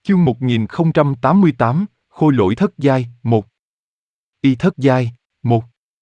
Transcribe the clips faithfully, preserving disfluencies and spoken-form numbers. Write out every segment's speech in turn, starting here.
Chương một nghìn không trăm tám mươi tám, Khôi lỗi thất giai, một. Y thất giai, một.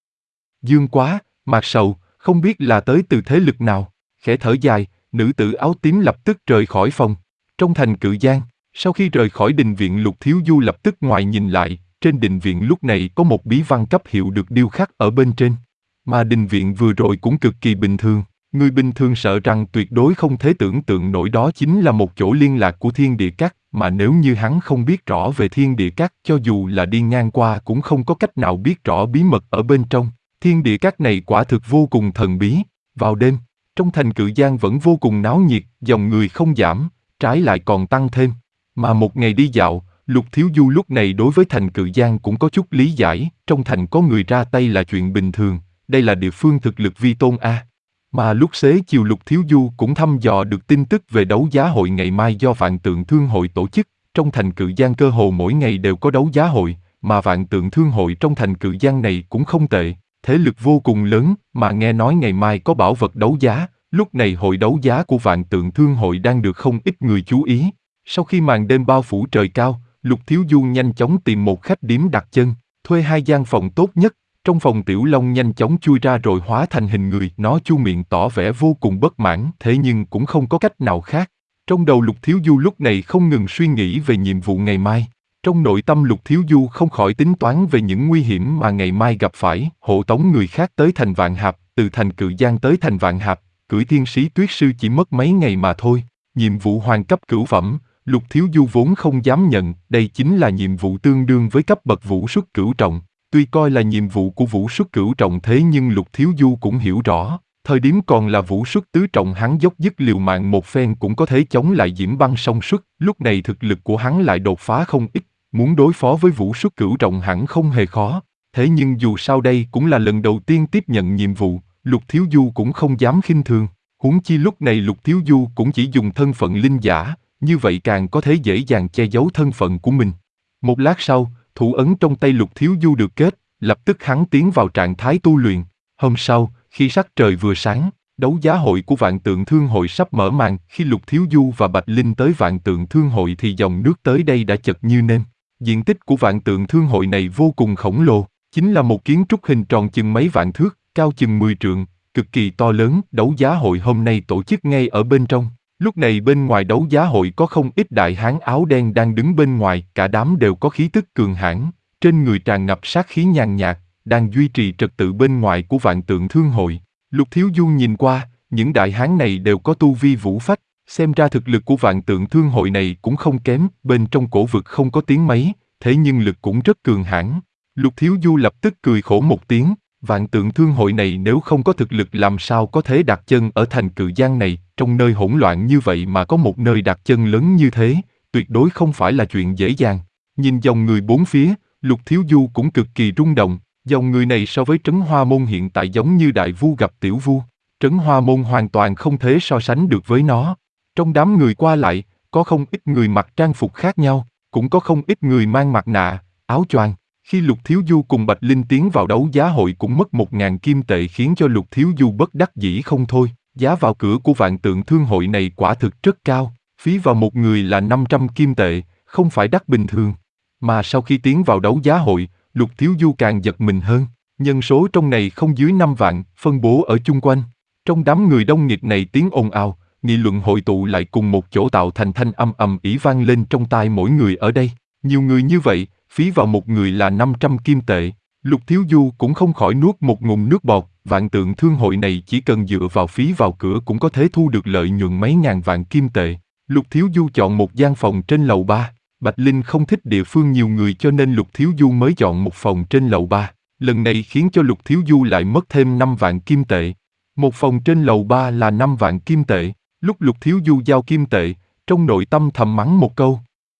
Dương quá, Mạc Sầu, không biết là tới từ thế lực nào, khẽ thở dài, nữ tử áo tím lập tức rời khỏi phòng. Trong thành Cự Giang, sau khi rời khỏi đình viện Lục Thiếu Du lập tức ngoại nhìn lại, trên đình viện lúc này có một bí văn cấp hiệu được điêu khắc ở bên trên. Mà đình viện vừa rồi cũng cực kỳ bình thường, người bình thường sợ rằng tuyệt đối không thể tưởng tượng nổi đó chính là một chỗ liên lạc của Thiên Địa Các, mà nếu như hắn không biết rõ về Thiên Địa Các, cho dù là đi ngang qua cũng không có cách nào biết rõ bí mật ở bên trong. Thiên Địa Các này quả thực vô cùng thần bí. Vào đêm, trong thành Cự Giang vẫn vô cùng náo nhiệt, dòng người không giảm, trái lại còn tăng thêm. Mà một ngày đi dạo, Lục Thiếu Du lúc này đối với thành Cự Giang cũng có chút lý giải, trong thành có người ra tay là chuyện bình thường, đây là địa phương thực lực vi tôn a. Mà lúc xế chiều Lục Thiếu Du cũng thăm dò được tin tức về đấu giá hội ngày mai do Vạn Tượng Thương hội tổ chức, trong thành Cự Giang cơ hồ mỗi ngày đều có đấu giá hội, mà Vạn Tượng Thương hội trong thành Cự Giang này cũng không tệ, thế lực vô cùng lớn, mà nghe nói ngày mai có bảo vật đấu giá, lúc này hội đấu giá của Vạn Tượng Thương hội đang được không ít người chú ý. Sau khi màn đêm bao phủ trời cao, Lục Thiếu Du nhanh chóng tìm một khách điếm đặt chân, thuê hai gian phòng tốt nhất. Trong phòng Tiểu Long nhanh chóng chui ra rồi hóa thành hình người, nó chu miệng tỏ vẻ vô cùng bất mãn, thế nhưng cũng không có cách nào khác. Trong đầu Lục Thiếu Du lúc này không ngừng suy nghĩ về nhiệm vụ ngày mai. Trong nội tâm Lục Thiếu Du không khỏi tính toán về những nguy hiểm mà ngày mai gặp phải, hộ tống người khác tới thành Vạn Hạp, từ thành Cự Giang tới thành Vạn Hạp, cưỡi Thiên Sĩ Tuyết Sư chỉ mất mấy ngày mà thôi. Nhiệm vụ hoàng cấp cửu phẩm, Lục Thiếu Du vốn không dám nhận, đây chính là nhiệm vụ tương đương với cấp bậc vũ xuất cửu trọng. Tuy coi là nhiệm vụ của vũ xuất cửu trọng thế nhưng Lục Thiếu Du cũng hiểu rõ, thời điểm còn là vũ xuất tứ trọng hắn dốc dứt liều mạng một phen cũng có thể chống lại Diễm Băng song xuất, lúc này thực lực của hắn lại đột phá không ít, muốn đối phó với vũ xuất cửu trọng hẳn không hề khó. Thế nhưng dù sao đây cũng là lần đầu tiên tiếp nhận nhiệm vụ, Lục Thiếu Du cũng không dám khinh thường, huống chi lúc này Lục Thiếu Du cũng chỉ dùng thân phận linh giả, như vậy càng có thể dễ dàng che giấu thân phận của mình. Một lát sau, thủ ấn trong tay Lục Thiếu Du được kết, lập tức hắn tiến vào trạng thái tu luyện. Hôm sau, khi sắc trời vừa sáng, đấu giá hội của Vạn Tượng Thương hội sắp mở màn. Khi Lục Thiếu Du và Bạch Linh tới Vạn Tượng Thương hội thì dòng nước tới đây đã chật như nêm. Diện tích của Vạn Tượng Thương hội này vô cùng khổng lồ, chính là một kiến trúc hình tròn chừng mấy vạn thước, cao chừng mười trượng, cực kỳ to lớn. Đấu giá hội hôm nay tổ chức ngay ở bên trong. Lúc này bên ngoài đấu giá hội có không ít đại hán áo đen đang đứng bên ngoài, cả đám đều có khí tức cường hãn, trên người tràn ngập sát khí nhàn nhạt, đang duy trì trật tự bên ngoài của Vạn Tượng Thương hội. Lục Thiếu Du nhìn qua, những đại hán này đều có tu vi vũ phách, xem ra thực lực của Vạn Tượng Thương hội này cũng không kém, bên trong cổ vực không có tiếng mấy, thế nhưng lực cũng rất cường hãn. Lục Thiếu Du lập tức cười khổ một tiếng, Vạn Tượng Thương hội này nếu không có thực lực làm sao có thể đặt chân ở thành Cự Giang này, trong nơi hỗn loạn như vậy mà có một nơi đặt chân lớn như thế, tuyệt đối không phải là chuyện dễ dàng. Nhìn dòng người bốn phía, Lục Thiếu Du cũng cực kỳ rung động, dòng người này so với Trấn Hoa Môn hiện tại giống như đại vu gặp tiểu vu, Trấn Hoa Môn hoàn toàn không thể so sánh được với nó. Trong đám người qua lại, có không ít người mặc trang phục khác nhau, cũng có không ít người mang mặt nạ, áo choàng. Khi Lục Thiếu Du cùng Bạch Linh tiến vào đấu giá hội cũng mất một ngàn kim tệ khiến cho Lục Thiếu Du bất đắc dĩ không thôi. Giá vào cửa của Vạn Tượng Thương hội này quả thực rất cao, phí vào một người là năm trăm kim tệ, không phải đắt bình thường. Mà sau khi tiến vào đấu giá hội, Lục Thiếu Du càng giật mình hơn, nhân số trong này không dưới năm vạn, phân bố ở chung quanh. Trong đám người đông nghịt này tiếng ồn ào, nghị luận hội tụ lại cùng một chỗ tạo thành thanh âm ầm ĩ vang lên trong tai mỗi người ở đây. Nhiều người như vậy, phí vào một người là năm trăm kim tệ. Lục Thiếu Du cũng không khỏi nuốt một ngụm nước bọt, Vạn Tượng Thương hội này chỉ cần dựa vào phí vào cửa cũng có thể thu được lợi nhuận mấy ngàn vạn kim tệ. Lục Thiếu Du chọn một gian phòng trên lầu ba, Bạch Linh không thích địa phương nhiều người cho nên Lục Thiếu Du mới chọn một phòng trên lầu ba. Lần này khiến cho Lục Thiếu Du lại mất thêm năm vạn kim tệ. Một phòng trên lầu ba là năm vạn kim tệ. Lúc Lục Thiếu Du giao kim tệ, trong nội tâm thầm mắng một câu.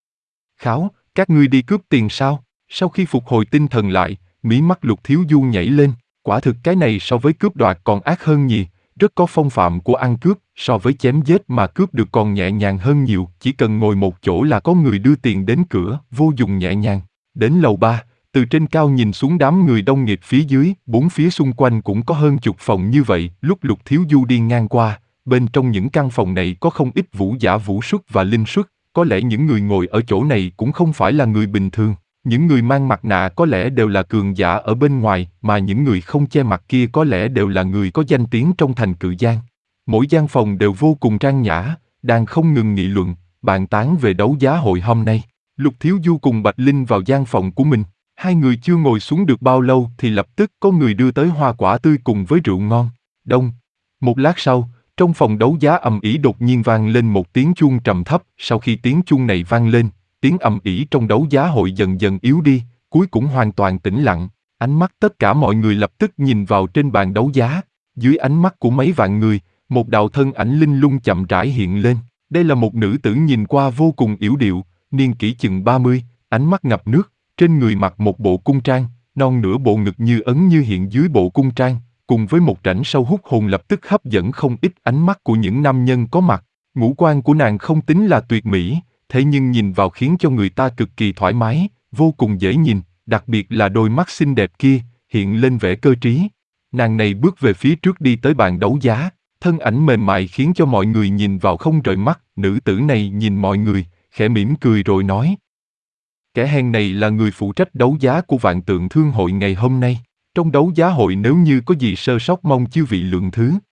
Kháo, các ngươi đi cướp tiền sao? Sau khi phục hồi tinh thần lại, mí mắt Lục Thiếu Du nhảy lên, quả thực cái này so với cướp đoạt còn ác hơn nhiều, rất có phong phạm của ăn cướp, so với chém giết mà cướp được còn nhẹ nhàng hơn nhiều, chỉ cần ngồi một chỗ là có người đưa tiền đến cửa, vô dụng nhẹ nhàng. Đến lầu ba, từ trên cao nhìn xuống đám người đông nghịt phía dưới, bốn phía xung quanh cũng có hơn chục phòng như vậy, lúc Lục Thiếu Du đi ngang qua, bên trong những căn phòng này có không ít vũ giả vũ xuất và linh xuất, có lẽ những người ngồi ở chỗ này cũng không phải là người bình thường. Những người mang mặt nạ có lẽ đều là cường giả ở bên ngoài, mà những người không che mặt kia có lẽ đều là người có danh tiếng trong thành Cự Giang. Mỗi gian phòng đều vô cùng trang nhã, đang không ngừng nghị luận, bàn tán về đấu giá hội hôm nay. Lục Thiếu Du cùng Bạch Linh vào gian phòng của mình. Hai người chưa ngồi xuống được bao lâu thì lập tức có người đưa tới hoa quả tươi cùng với rượu ngon. Đông. Một lát sau, trong phòng đấu giá ầm ĩ đột nhiên vang lên một tiếng chuông trầm thấp. Sau khi tiếng chuông này vang lên, tiếng ầm ĩ trong đấu giá hội dần dần yếu đi, cuối cùng hoàn toàn tĩnh lặng. Ánh mắt tất cả mọi người lập tức nhìn vào trên bàn đấu giá. Dưới ánh mắt của mấy vạn người, một đạo thân ảnh linh lung chậm rãi hiện lên. Đây là một nữ tử nhìn qua vô cùng yểu điệu, niên kỷ chừng ba mươi, ánh mắt ngập nước, trên người mặc một bộ cung trang, non nửa bộ ngực như ấn như hiện dưới bộ cung trang, cùng với một rãnh sâu hút hồn lập tức hấp dẫn không ít ánh mắt của những nam nhân có mặt. Ngũ quan của nàng không tính là tuyệt mỹ, thế nhưng nhìn vào khiến cho người ta cực kỳ thoải mái, vô cùng dễ nhìn, đặc biệt là đôi mắt xinh đẹp kia, hiện lên vẻ cơ trí. Nàng này bước về phía trước đi tới bàn đấu giá, thân ảnh mềm mại khiến cho mọi người nhìn vào không rời mắt. Nữ tử này nhìn mọi người, khẽ mỉm cười rồi nói: kẻ hèn này là người phụ trách đấu giá của Vạn Tượng Thương hội ngày hôm nay. Trong đấu giá hội nếu như có gì sơ sót mong chư vị lượng thứ.